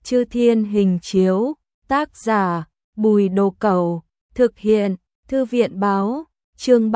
Chư Thiên Hình Chiếu, tác giả Bùi Đồ Cẩu, thực hiện Thư viện Báo, chương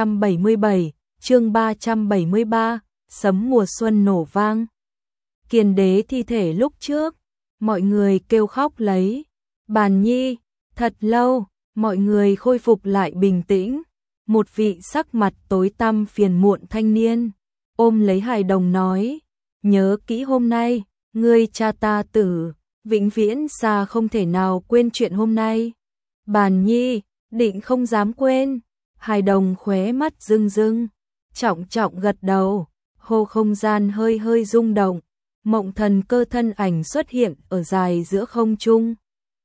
377, chương 373, sấm mùa xuân nổ vang. Kiền đế thi thể lúc trước, mọi người kêu khóc lấy. Bàn Nhi, thật lâu, mọi người khôi phục lại bình tĩnh. Một vị sắc mặt tối tăm phiền muộn thanh niên, ôm lấy hài đồng nói, nhớ kỹ hôm nay, ngươi cha ta tử, vĩnh viễn xa không thể nào quên chuyện hôm nay. Bàn Nhi, định không dám quên. Hài đồng khóe mắt rưng rưng, trọng trọng gật đầu, hô không gian hơi hơi rung động, Mộng Thần Cơ thân ảnh xuất hiện ở dài giữa không trung.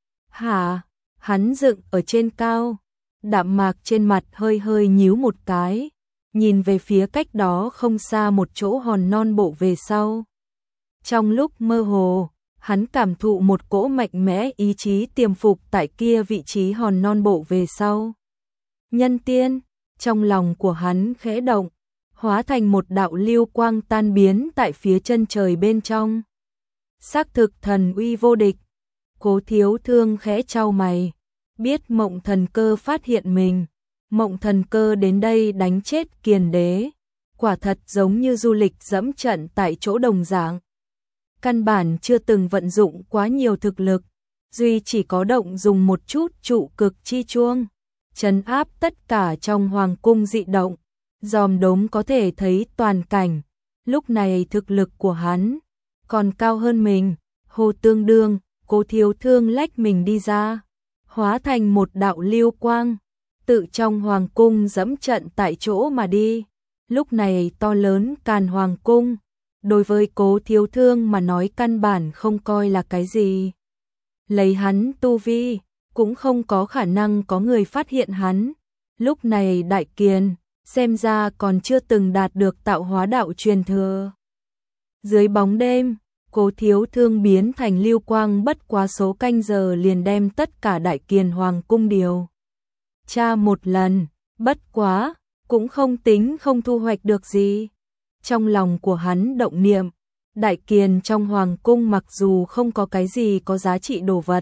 Hả? Hắn dựng ở trên cao, đạm mạc trên mặt hơi hơi nhíu một cái, nhìn về phía cách đó không xa một chỗ hòn non bộ về sau. Trong lúc mơ hồ, hắn cảm thụ một cỗ mạnh mẽ ý chí tiềm phục tại kia vị trí hòn non bộ về sau. Nhân tiên, trong lòng của hắn khẽ động, hóa thành một đạo lưu quang tan biến tại phía chân trời bên trong. Xác thực thần uy vô địch. Cố Thiếu Thương khẽ chau mày, biết Mộng Thần Cơ phát hiện mình. Mộng Thần Cơ đến đây đánh chết Kiền đế, quả thật giống như du lịch dẫm trận tại chỗ đồng dạng. Căn bản chưa từng vận dụng quá nhiều thực lực, duy chỉ có động dùng một chút trụ cực chi chuông, trấn áp tất cả trong hoàng cung dị động, dòm đốm có thể thấy toàn cảnh. Lúc này thực lực của hắn còn cao hơn mình, hồ tương đương. Cố Thiếu Thương lách mình đi ra, hóa thành một đạo lưu quang, tự trong hoàng cung dẫm trận tại chỗ mà đi. Lúc này to lớn Càn Hoàng cung, đối với Cố Thiếu Thương mà nói căn bản không coi là cái gì. Lấy hắn tu vi, cũng không có khả năng có người phát hiện hắn. Lúc này Đại Kiền, xem ra còn chưa từng đạt được tạo hóa đạo truyền thừa. Dưới bóng đêm, Cố Thiếu Thương biến thành lưu quang, bất quá số canh giờ liền đem tất cả Đại Kiền Hoàng cung điều tra một lần, bất quá, cũng không tính không thu hoạch được gì. Trong lòng của hắn động niệm, Đại Kiền trong Hoàng cung mặc dù không có cái gì có giá trị đồ vật,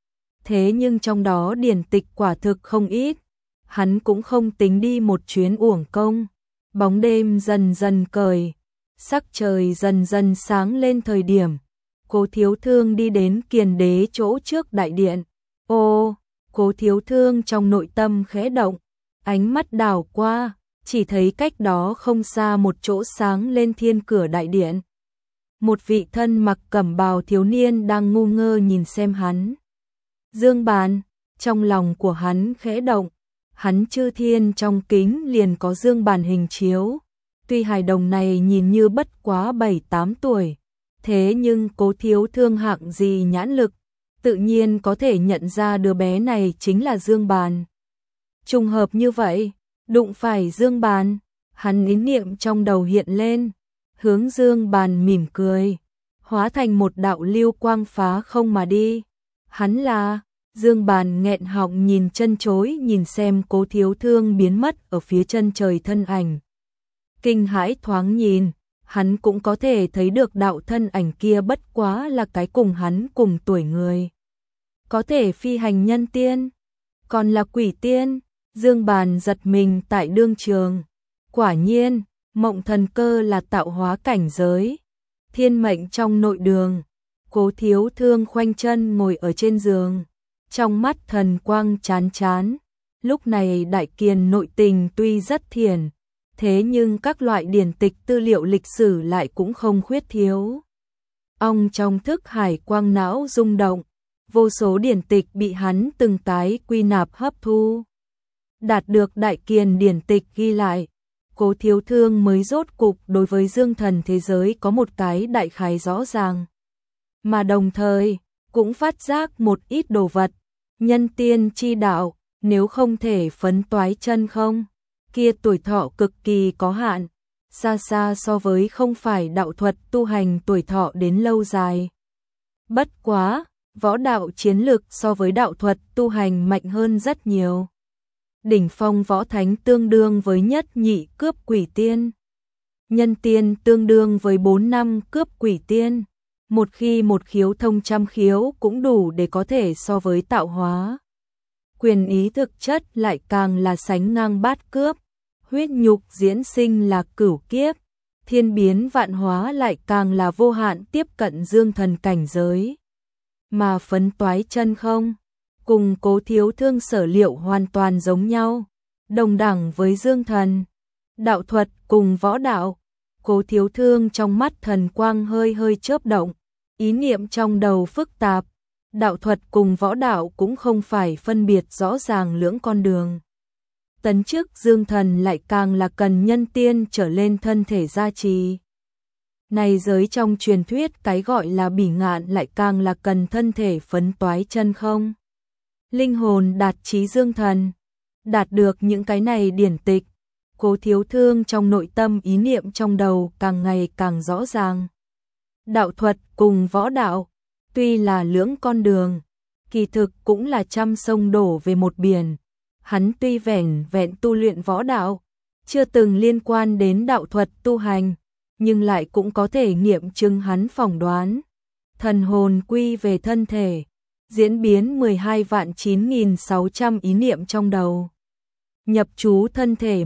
thế nhưng trong đó điển tịch quả thực không ít, hắn cũng không tính đi một chuyến uổng công. Bóng đêm dần dần cởi, sắc trời dần dần sáng lên thời điểm, Cố Thiếu Thương đi đến Kiền đế chỗ trước đại điện. Ô, Cố Thiếu Thương trong nội tâm khẽ động, ánh mắt đảo qua, chỉ thấy cách đó không xa một chỗ sáng lên thiên cửa đại điện. Một vị thân mặc cẩm bào thiếu niên đang ngu ngơ nhìn xem hắn. Dương Bàn, trong lòng của hắn khẽ động, hắn Chư Thiên trong kính liền có Dương Bàn hình chiếu. Tuy hài đồng này nhìn như bất quá 7-8 tuổi, thế nhưng Cố Thiếu Thương hạng gì nhãn lực, tự nhiên có thể nhận ra đứa bé này chính là Dương Bàn. Trùng hợp như vậy, đụng phải Dương Bàn, hắn ý niệm trong đầu hiện lên, hướng Dương Bàn mỉm cười, hóa thành một đạo lưu quang phá không mà đi. Hắn là... Dương Bàn nghẹn họng nhìn chân chối nhìn xem Cố Thiếu Thương biến mất ở phía chân trời thân ảnh. Kinh hãi thoáng nhìn, hắn cũng có thể thấy được đạo thân ảnh kia bất quá là cái cùng hắn cùng tuổi người. Có thể phi hành nhân tiên, còn là quỷ tiên. Dương Bàn giật mình tại đương trường. Quả nhiên, Mộng Thần Cơ là tạo hóa cảnh giới. Thiên mệnh trong nội đường, Cố Thiếu Thương khoanh chân ngồi ở trên giường, trong mắt thần quang chán chán. Lúc này Đại Kiền nội tình tuy rất thiền, thế nhưng các loại điển tịch tư liệu lịch sử lại cũng không khuyết thiếu. Ông trong thức hải quang não rung động, vô số điển tịch bị hắn từng tái quy nạp hấp thu. Đạt được Đại Kiền điển tịch ghi lại, Cố Thiếu Thương mới rốt cục đối với dương thần thế giới có một cái đại khái rõ ràng. Mà đồng thời, cũng phát giác một ít đồ vật, nhân tiên chi đạo, nếu không thể phấn toái chân không, kia tuổi thọ cực kỳ có hạn, xa xa so với không phải đạo thuật tu hành tuổi thọ đến lâu dài. Bất quá, võ đạo chiến lực so với đạo thuật tu hành mạnh hơn rất nhiều. Đỉnh phong võ thánh tương đương với nhất nhị cướp quỷ tiên. Nhân tiên tương đương với 4 năm cướp quỷ tiên. một khi một khiếu thông trăm khiếu cũng đủ để có thể so với tạo hóa. Quyền ý thực chất lại càng là sánh ngang bát cướp, huyết nhục diễn sinh là cửu kiếp, thiên biến vạn hóa lại càng là vô hạn tiếp cận dương thần cảnh giới. Mà phấn toái chân không, cùng Cố Thiếu Thương sở liệu hoàn toàn giống nhau, đồng đẳng với dương thần. Đạo thuật cùng võ đạo, Cố Thiếu Thương trong mắt thần quang hơi hơi chớp động, ý niệm trong đầu phức tạp. Đạo thuật cùng võ đạo cũng không phải phân biệt rõ ràng lưỡng con đường. Tấn chức dương thần lại càng là cần nhân tiên trở lên thân thể gia trì. Này giới trong truyền thuyết cái gọi là bỉ ngạn lại càng là cần thân thể phấn toái chân không. Linh hồn đạt chí dương thần, đạt được những cái này điển tịch, Cố Thiếu Thương trong nội tâm ý niệm trong đầu càng ngày càng rõ ràng. Đạo thuật cùng võ đạo, tuy là lưỡng con đường, kỳ thực cũng là trăm sông đổ về một biển. Hắn tuy vẻn vẹn tu luyện võ đạo, chưa từng liên quan đến đạo thuật tu hành, nhưng lại cũng có thể nghiệm chứng hắn phỏng đoán. Thần hồn quy về thân thể, diễn biến 12.9.600 ý niệm trong đầu. Nhập trú thân thể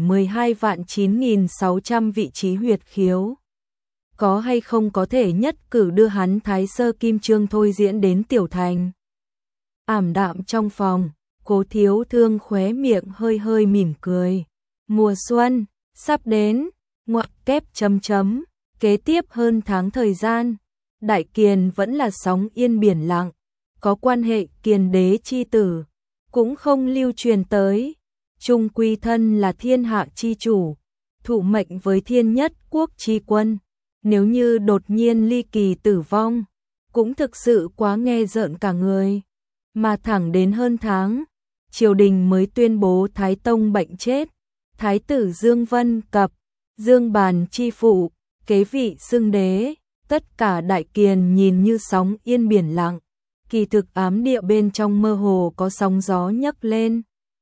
12.9.600 vị trí huyệt khiếu. Có hay không có thể nhất cử đưa hắn thái sơ kim chương thôi diễn đến tiểu thành. Ảm đạm trong phòng, Cố Thiếu Thương khóe miệng hơi hơi mỉm cười. Mùa xuân, sắp đến, ngoặc kép chấm chấm, kế tiếp hơn tháng thời gian, Đại Kiền vẫn là sóng yên biển lặng, có quan hệ Kiền đế chi tử, cũng không lưu truyền tới. Trung quy thân là thiên hạ chi chủ, thụ mệnh với thiên nhất quốc chi quân. Nếu như đột nhiên ly kỳ tử vong, cũng thực sự quá nghe rợn cả người. Mà thẳng đến hơn tháng, triều đình mới tuyên bố Thái Tông bệnh chết, Thái tử Dương Vân cập, Dương Bàn chi phụ, kế vị xưng đế, tất cả Đại Kiền nhìn như sóng yên biển lặng, kỳ thực ám địa bên trong mơ hồ có sóng gió nhấc lên.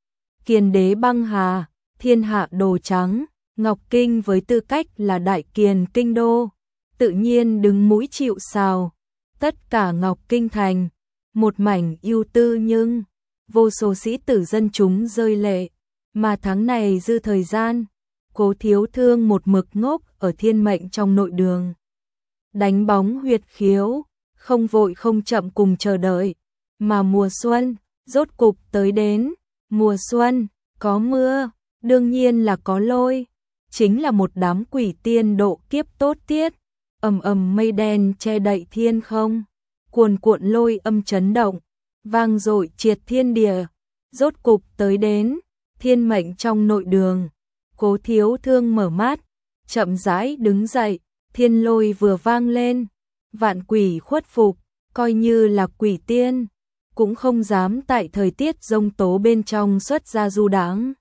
Kiền đế băng hà, thiên hạ đồ trắng, Ngọc Kinh với tư cách là Đại Kiền kinh đô, tự nhiên đứng mũi chịu sào. Tất cả Ngọc Kinh thành, một mảnh ưu tư nhưng vô số sĩ tử dân chúng rơi lệ. Mà tháng này dư thời gian, Cố Thiếu Thương một mực ngốc ở thiên mệnh trong nội đường. Đánh bóng huyệt khiếu, không vội không chậm cùng chờ đợi. Mà mùa xuân, rốt cục tới đến. Mùa xuân, có mưa, đương nhiên là có lôi. Chính là một đám quỷ tiên độ kiếp tốt tiết. Ầm ầm mây đen che đậy thiên không. Cuồn cuộn lôi âm chấn động, vang dội triệt thiên địa. Rốt cục tới đến, thiên mệnh trong nội đường. Cố Thiếu Thương mở mắt, chậm rãi đứng dậy, thiên lôi vừa vang lên. Vạn quỷ khuất phục, coi như là quỷ tiên, cũng không dám tại thời tiết giông tố bên trong xuất ra du đãng.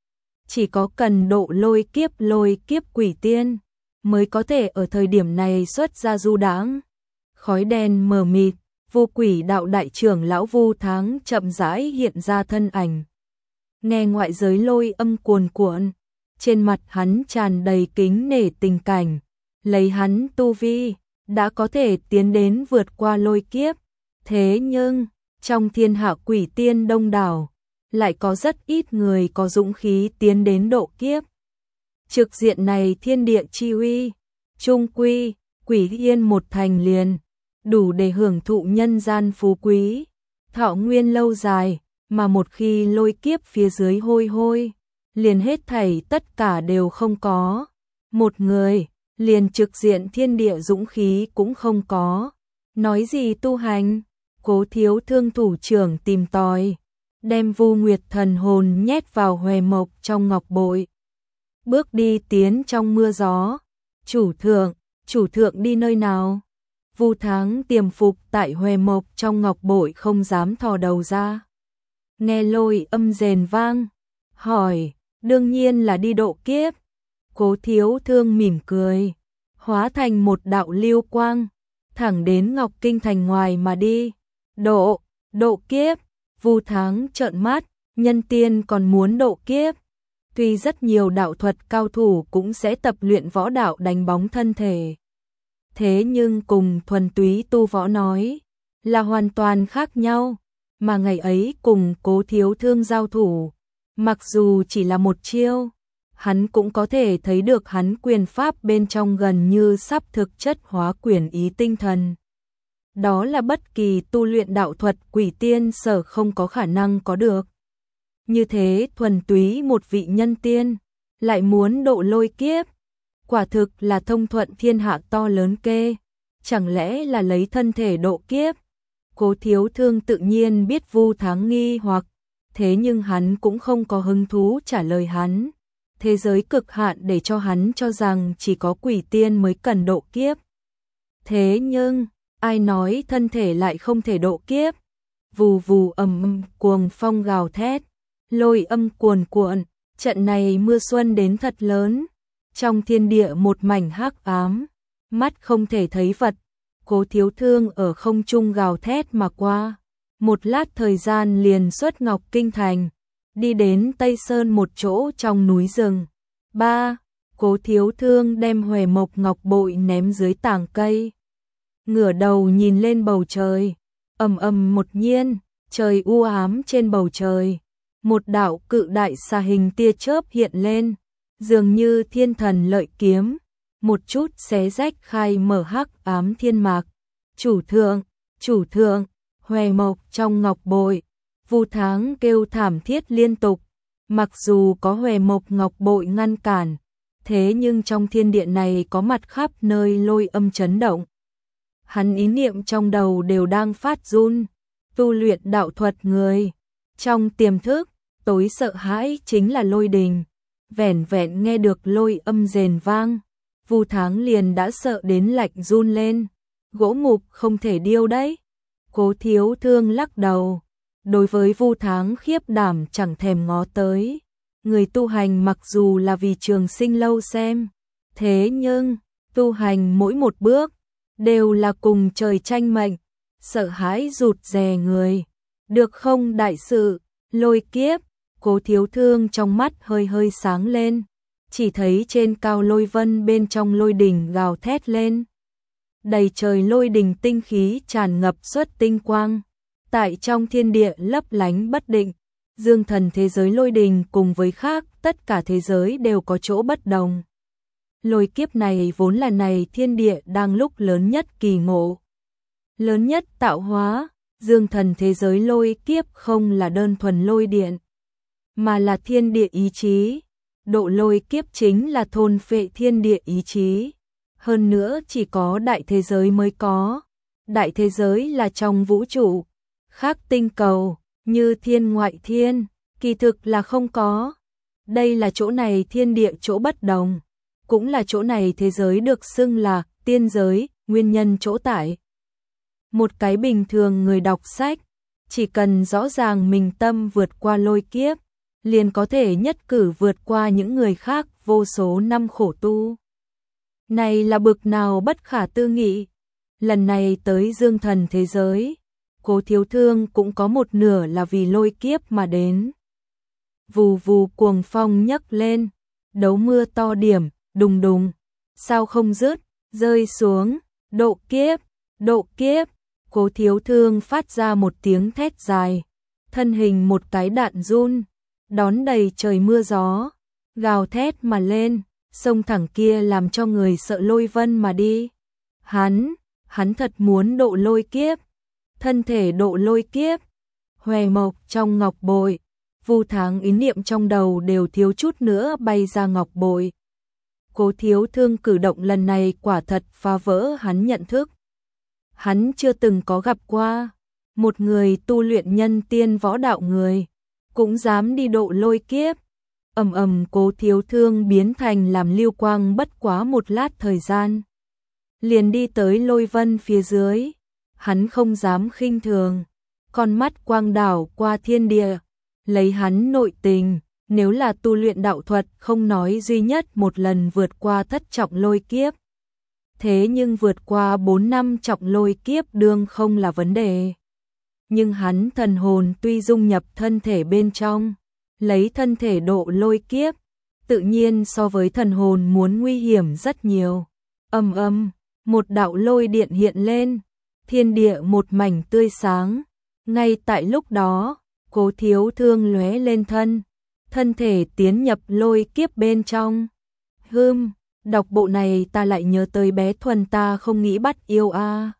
Chỉ có cần độ lôi kiếp quỷ tiên, mới có thể ở thời điểm này xuất ra du đãng. Khói đen mờ mịt, Vô Quỷ đạo đại trưởng lão Vu Tháng chậm rãi hiện ra thân ảnh. Nghe ngoại giới lôi âm cuồn cuộn, trên mặt hắn tràn đầy kính nể tình cảnh, lấy hắn tu vi, đã có thể tiến đến vượt qua lôi kiếp. Thế nhưng, trong thiên hạ quỷ tiên đông đảo, lại có rất ít người có dũng khí tiến đến độ kiếp. Trực diện này thiên địa chi uy, trung quy, quỷ yên một thành liền, đủ để hưởng thụ nhân gian phú quý, thọ nguyên lâu dài, mà một khi lôi kiếp phía dưới hôi hôi, liền hết thảy tất cả đều không có. Một người, liền trực diện thiên địa dũng khí cũng không có. Nói gì tu hành, Cố Thiếu Thương thủ trưởng tìm tòi, đem Vu Nguyệt thần hồn nhét vào huề mộc trong ngọc bội. Bước đi tiến trong mưa gió, chủ thượng đi nơi nào? Vu Tháng tiềm phục tại huề mộc trong ngọc bội không dám thò đầu ra. Nghe lôi âm rền vang, hỏi, đương nhiên là đi độ kiếp. Cố Thiếu Thương mỉm cười, hóa thành một đạo lưu quang, thẳng đến Ngọc Kinh thành ngoài mà đi. Độ kiếp, Vu Tháng trợn mắt, nhân tiên còn muốn độ kiếp. Tuy rất nhiều đạo thuật cao thủ cũng sẽ tập luyện võ đạo đánh bóng thân thể. thế nhưng cùng thuần túy tu võ nói là hoàn toàn khác nhau, mà ngày ấy cùng Cố Thiếu Thương giao thủ, mặc dù chỉ là một chiêu, hắn cũng có thể thấy được hắn quyền pháp bên trong gần như sắp thực chất hóa quyền ý tinh thần. Đó là bất kỳ tu luyện đạo thuật quỷ tiên sở không có khả năng có được. Như thế thuần túy một vị nhân tiên, lại muốn độ lôi kiếp, quả thực là thông thuận thiên hạ to lớn kê, chẳng lẽ là lấy thân thể độ kiếp? Cố Thiếu Thương tự nhiên biết Vu Tháng nghi hoặc, thế nhưng hắn cũng không có hứng thú trả lời hắn. Thế giới cực hạn để cho hắn cho rằng chỉ có quỷ tiên mới cần độ kiếp. Thế nhưng, ai nói thân thể lại không thể độ kiếp? Vù vù ầm cuồng phong gào thét, lôi âm cuồn cuộn, trận này mưa xuân đến thật lớn. Trong thiên địa một mảnh hắc ám, mắt không thể thấy vật. Cố Thiếu Thương ở không trung gào thét mà qua, một lát thời gian liền xuất Ngọc Kinh Thành, đi đến Tây Sơn một chỗ trong núi rừng. 3. Cố Thiếu Thương đem Huệ Mộc Ngọc bội ném dưới tảng cây, ngửa đầu nhìn lên bầu trời, ầm một nhiên, trời u ám trên bầu trời, một đạo cự đại xà hình tia chớp hiện lên, dường như thiên thần lợi kiếm, một chút xé rách khai mở hắc ám thiên mạc. Chủ thượng, Huệ Mộc trong ngọc bội. Vu Tháng kêu thảm thiết liên tục, mặc dù có Huệ Mộc Ngọc bội ngăn cản, thế nhưng trong thiên địa này có mặt khắp nơi lôi âm chấn động. Hắn ý niệm trong đầu đều đang phát run, tu luyện đạo thuật người. Trong tiềm thức, tối sợ hãi chính là lôi đình, vẻn vẹn nghe được lôi âm rền vang, Vu Tháng liền đã sợ đến lạnh run lên, gỗ mục không thể điêu đấy. Cố Thiếu Thương lắc đầu. Đối với Vu Tháng khiếp đảm chẳng thèm ngó tới. Người tu hành mặc dù là vì trường sinh lâu xem, thế nhưng tu hành mỗi một bước đều là cùng trời tranh mệnh, sợ hãi rụt rè người. Được không đại sự, lôi kiếp? Cố Thiếu Thương trong mắt hơi hơi sáng lên, chỉ thấy trên cao lôi vân bên trong lôi đỉnh gào thét lên. Đầy trời lôi đình tinh khí tràn ngập xuất tinh quang. Tại trong thiên địa lấp lánh bất định, dương thần thế giới lôi đình cùng với khác tất cả thế giới đều có chỗ bất đồng. Lôi kiếp này vốn là này thiên địa đang lúc lớn nhất kỳ ngộ, lớn nhất tạo hóa. Dương thần thế giới lôi kiếp không là đơn thuần lôi điện, mà là thiên địa ý chí. Độ lôi kiếp chính là thôn phệ thiên địa ý chí. Hơn nữa chỉ có đại thế giới mới có. Đại thế giới là trong vũ trụ, khác tinh cầu, như thiên ngoại thiên, kỳ thực là không có. Đây là chỗ này thiên địa chỗ bất đồng, cũng là chỗ này thế giới được xưng là tiên giới, nguyên nhân chỗ tại. Một cái bình thường người đọc sách, chỉ cần rõ ràng mình tâm vượt qua lôi kiếp, liền có thể nhất cử vượt qua những người khác vô số năm khổ tu. Này là bực nào bất khả tư nghị. Lần này tới dương thần thế giới, Cố Thiếu Thương cũng có một nửa là vì lôi kiếp mà đến. Vù vù cuồng phong nhấc lên, đấu mưa to điểm, đùng đùng, sao không dứt, rơi xuống, độ kiếp, độ kiếp. Cố Thiếu Thương phát ra một tiếng thét dài, thân hình một cái đạn run, đón đầy trời mưa gió, gào thét mà lên, sông thẳng kia làm cho người sợ lôi vân mà đi. Hắn thật muốn độ lôi kiếp, thân thể độ lôi kiếp. Huệ Mộc trong ngọc bội, Vu Tháng ý niệm trong đầu đều thiếu chút nữa bay ra ngọc bội. Cố Thiếu Thương cử động lần này quả thật phá vỡ hắn nhận thức. Hắn chưa từng có gặp qua một người tu luyện nhân tiên võ đạo người cũng dám đi độ lôi kiếp. Cố Thiếu Thương biến thành làm lưu quang bất quá một lát thời gian, liền đi tới lôi vân phía dưới. Hắn không dám khinh thường, con mắt quang đảo qua thiên địa, lấy hắn nội tình, nếu là tu luyện đạo thuật không nói duy nhất một lần vượt qua thất trọng lôi kiếp, thế nhưng vượt qua 4 năm trọng lôi kiếp đương không là vấn đề. Nhưng hắn thần hồn tuy dung nhập thân thể bên trong, lấy thân thể độ lôi kiếp, tự nhiên so với thần hồn muốn nguy hiểm rất nhiều. một đạo lôi điện hiện lên, thiên địa một mảnh tươi sáng. Ngay tại lúc đó, Cố Thiếu Thương lóe lên thân thể tiến nhập lôi kiếp bên trong. Đọc bộ này ta lại nhớ tới bé Thuần ta không nghĩ bắt yêu a.